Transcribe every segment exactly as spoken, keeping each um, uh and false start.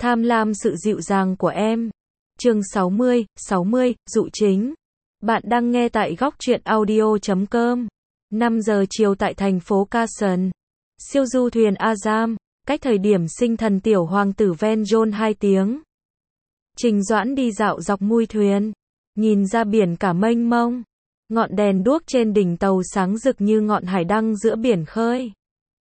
Tham lam sự dịu dàng của em. Chương sáu mươi, sáu mươi, dụ chính. Bạn đang nghe tại góc truyện audio chấm com. năm giờ chiều tại thành phố Carson. Siêu du thuyền Azam, cách thời điểm sinh thần tiểu hoàng tử Van John hai tiếng. Trình Doãn đi dạo dọc mui thuyền, nhìn ra biển cả mênh mông. Ngọn đèn đuốc trên đỉnh tàu sáng rực như ngọn hải đăng giữa biển khơi.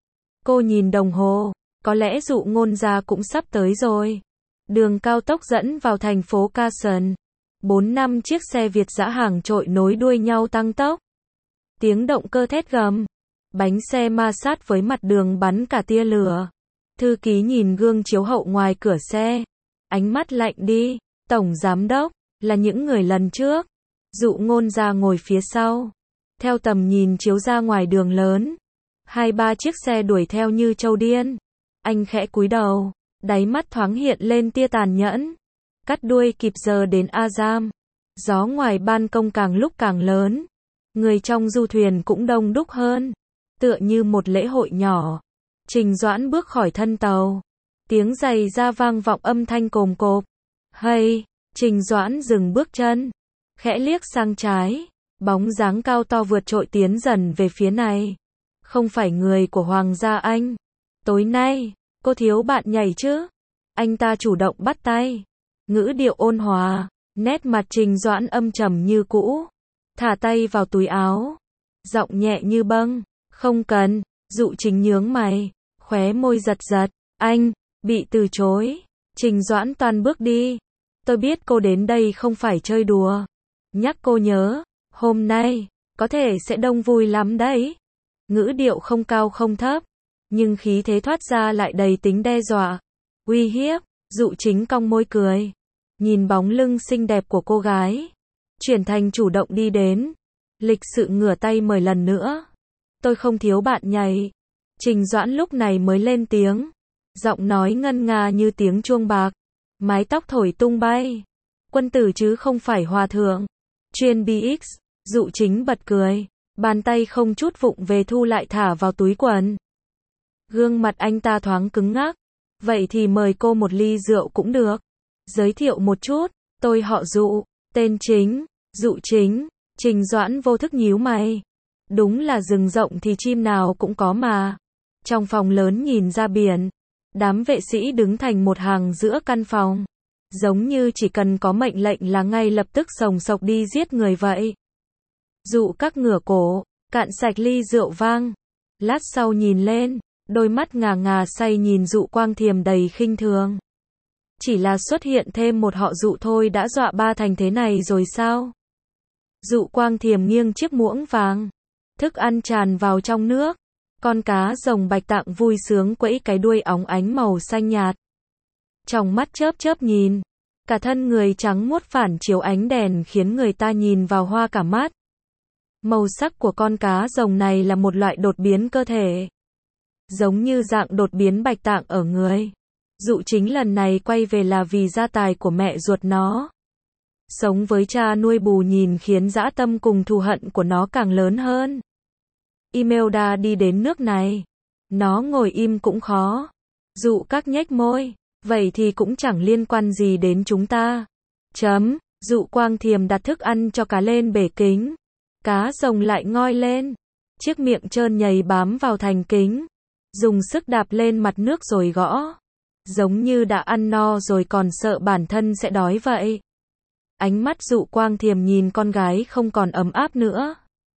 Cô nhìn đồng hồ, có lẽ dụ ngôn gia cũng sắp tới rồi. Đường cao tốc dẫn vào thành phố Carson. Bốn năm chiếc xe Việt dã hàng trội nối đuôi nhau tăng tốc. Tiếng động cơ thét gầm. Bánh xe ma sát với mặt đường bắn cả tia lửa. Thư ký nhìn gương chiếu hậu ngoài cửa xe. Ánh mắt lạnh đi. Tổng giám đốc, là những người lần trước. Dụ ngôn gia ngồi phía sau. Theo tầm nhìn chiếu ra ngoài đường lớn. Hai ba chiếc xe đuổi theo như trâu điên. Anh khẽ cúi đầu, đáy mắt thoáng hiện lên tia tàn nhẫn. Cắt đuôi kịp giờ đến Azam. Gió ngoài ban công càng lúc càng lớn. Người trong du thuyền cũng đông đúc hơn. Tựa như một lễ hội nhỏ. Trình Doãn bước khỏi thân tàu. Tiếng giày da vang vọng âm thanh cồm cộp. Hay, Trình Doãn dừng bước chân. Khẽ liếc sang trái. Bóng dáng cao to vượt trội tiến dần về phía này. Không phải người của Hoàng gia Anh. Tối nay, cô thiếu bạn nhảy chứ? Anh ta chủ động bắt tay. Ngữ điệu ôn hòa, nét mặt Trình Doãn âm trầm như cũ. Thả tay vào túi áo. Giọng nhẹ như bâng. Không cần. Dụ Chính nhướng mày. Khóe môi giật giật. Anh, bị từ chối. Trình Doãn toan bước đi. Tôi biết cô đến đây không phải chơi đùa. Nhắc cô nhớ, hôm nay, có thể sẽ đông vui lắm đấy. Ngữ điệu không cao không thấp. Nhưng khí thế thoát ra lại đầy tính đe dọa, uy hiếp. Dụ Chính cong môi cười, nhìn bóng lưng xinh đẹp của cô gái, chuyển thành chủ động đi đến, lịch sự ngửa tay mời lần nữa. Tôi không thiếu bạn nhảy. Trình Doãn lúc này mới lên tiếng, giọng nói ngân nga như tiếng chuông bạc, mái tóc thổi tung bay. Quân tử chứ không phải hòa thượng. Chuyên bê ích. Dụ Chính bật cười, bàn tay không chút vụng về thu lại thả vào túi quần. Gương mặt anh ta thoáng cứng ngắc. Vậy thì mời cô một ly rượu cũng được. Giới thiệu một chút, tôi họ Dụ, tên Chính, Dụ Chính. Trình Doãn vô thức nhíu mày. Đúng là rừng rộng thì chim nào cũng có mà. Trong phòng lớn nhìn ra biển, đám vệ sĩ đứng thành một hàng giữa căn phòng. Giống như chỉ cần có mệnh lệnh là ngay lập tức sồng sộc đi giết người vậy. Dụ các ngửa cổ, cạn sạch ly rượu vang. Lát sau nhìn lên. Đôi mắt ngà ngà say nhìn Dụ Quang Thiềm đầy khinh thường. Chỉ là xuất hiện thêm một họ Dụ thôi đã dọa ba thành thế này rồi sao? Dụ Quang Thiềm nghiêng chiếc muỗng vàng. Thức ăn tràn vào trong nước. Con cá rồng bạch tạng vui sướng quẫy cái đuôi óng ánh màu xanh nhạt. Trong mắt chớp chớp nhìn. Cả thân người trắng muốt phản chiếu ánh đèn khiến người ta nhìn vào hoa cả mắt. Màu sắc của con cá rồng này là một loại đột biến cơ thể. Giống như dạng đột biến bạch tạng ở người. Dụ Chính lần này quay về là vì gia tài của mẹ ruột nó. Sống với cha nuôi bù nhìn khiến dã tâm cùng thù hận của nó càng lớn hơn. Imelda đi đến nước này. Nó ngồi im cũng khó. Dụ các nhếch môi. Vậy thì cũng chẳng liên quan gì đến chúng ta. Chấm. Dụ Quang Thiềm đặt thức ăn cho cá lên bể kính. Cá rồng lại ngoi lên. Chiếc miệng trơn nhầy bám vào thành kính. Dùng sức đạp lên mặt nước rồi gõ. Giống như đã ăn no rồi còn sợ bản thân sẽ đói vậy. Ánh mắt Dụ Quang Thiềm nhìn con gái không còn ấm áp nữa.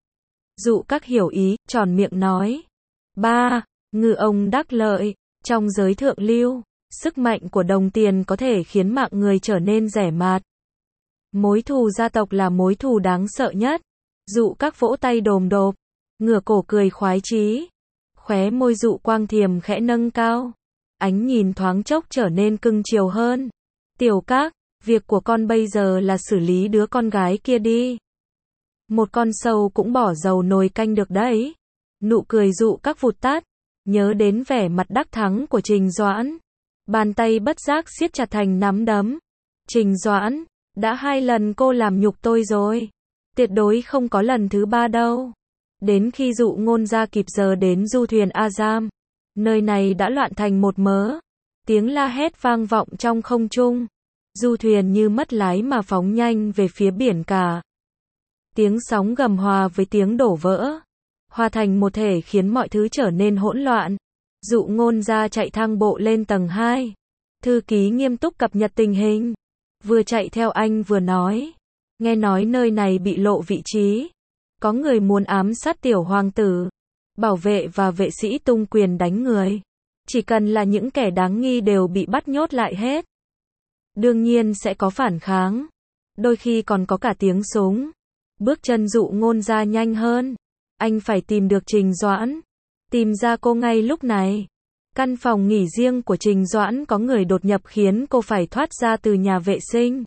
Dụ các hiểu ý, tròn miệng nói. Ba, ngư ông đắc lợi. Trong giới thượng lưu, sức mạnh của đồng tiền có thể khiến mạng người trở nên rẻ mạt. Mối thù gia tộc là mối thù đáng sợ nhất. Dụ các vỗ tay đồm độp, ngửa cổ cười khoái chí. Khóe môi Dụ Quang Thiềm khẽ nâng cao. Ánh nhìn thoáng chốc trở nên cưng chiều hơn. Tiểu Các, việc của con bây giờ là xử lý đứa con gái kia đi. Một con sâu cũng bỏ dầu nồi canh được đấy. Nụ cười Dụ Các vụt tắt. Nhớ đến vẻ mặt đắc thắng của Trình Doãn. Bàn tay bất giác siết chặt thành nắm đấm. Trình Doãn, đã hai lần cô làm nhục tôi rồi. Tuyệt đối không có lần thứ ba đâu. Đến khi Dụ ngôn gia kịp giờ đến du thuyền Azam, nơi này đã loạn thành một mớ. Tiếng la hét vang vọng trong không trung. Du thuyền như mất lái mà phóng nhanh về phía biển cả. Tiếng sóng gầm hòa với tiếng đổ vỡ, hòa thành một thể khiến mọi thứ trở nên hỗn loạn. Dụ Ngôn Gia chạy thang bộ lên tầng hai. Thư ký nghiêm túc cập nhật tình hình. Vừa chạy theo anh vừa nói. Nghe nói nơi này bị lộ vị trí. Có người muốn ám sát tiểu hoàng tử. Bảo vệ và vệ sĩ tung quyền đánh người. Chỉ cần là những kẻ đáng nghi đều bị bắt nhốt lại hết. Đương nhiên sẽ có phản kháng. Đôi khi còn có cả tiếng súng. Bước chân Dụ Ngôn Gia nhanh hơn. Anh phải tìm được Trình Doãn. Tìm ra cô ngay lúc này. Căn phòng nghỉ riêng của Trình Doãn có người đột nhập khiến cô phải thoát ra từ nhà vệ sinh.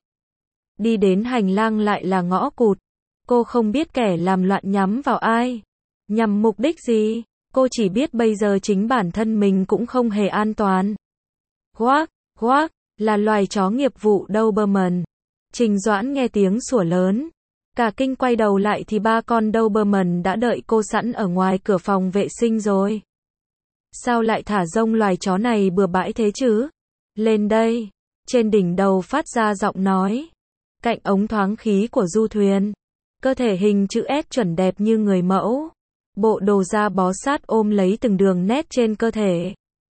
Đi đến hành lang lại là ngõ cụt. Cô không biết kẻ làm loạn nhắm vào ai. Nhằm mục đích gì. Cô chỉ biết bây giờ chính bản thân mình cũng không hề an toàn. Hoác, hoác, là loài chó nghiệp vụ Doberman. Trình Doãn nghe tiếng sủa lớn. Cả kinh quay đầu lại thì ba con Doberman đã đợi cô sẵn ở ngoài cửa phòng vệ sinh rồi. Sao lại thả rông loài chó này bừa bãi thế chứ? Lên đây. Trên đỉnh đầu phát ra giọng nói. Cạnh ống thoáng khí của du thuyền. Cơ thể hình chữ S chuẩn đẹp như người mẫu. Bộ đồ da bó sát ôm lấy từng đường nét trên cơ thể.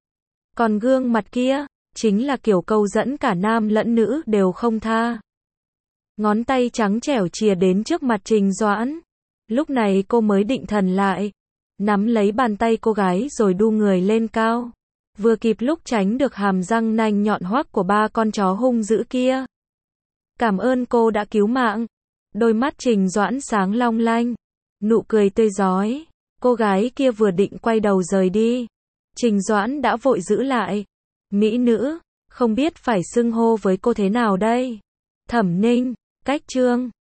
Còn gương mặt kia, chính là kiểu câu dẫn cả nam lẫn nữ đều không tha. Ngón tay trắng trẻo chìa đến trước mặt Trình Doãn. Lúc này cô mới định thần lại. Nắm lấy bàn tay cô gái rồi đu người lên cao. Vừa kịp lúc tránh được hàm răng nanh nhọn hoắt của ba con chó hung dữ kia. Cảm ơn cô đã cứu mạng. Đôi mắt Trình Doãn sáng long lanh. Nụ cười tươi rói. Cô gái kia vừa định quay đầu rời đi. Trình Doãn đã vội giữ lại. Mỹ nữ, không biết phải xưng hô với cô thế nào đây? Thẩm Ninh, Cách Trương.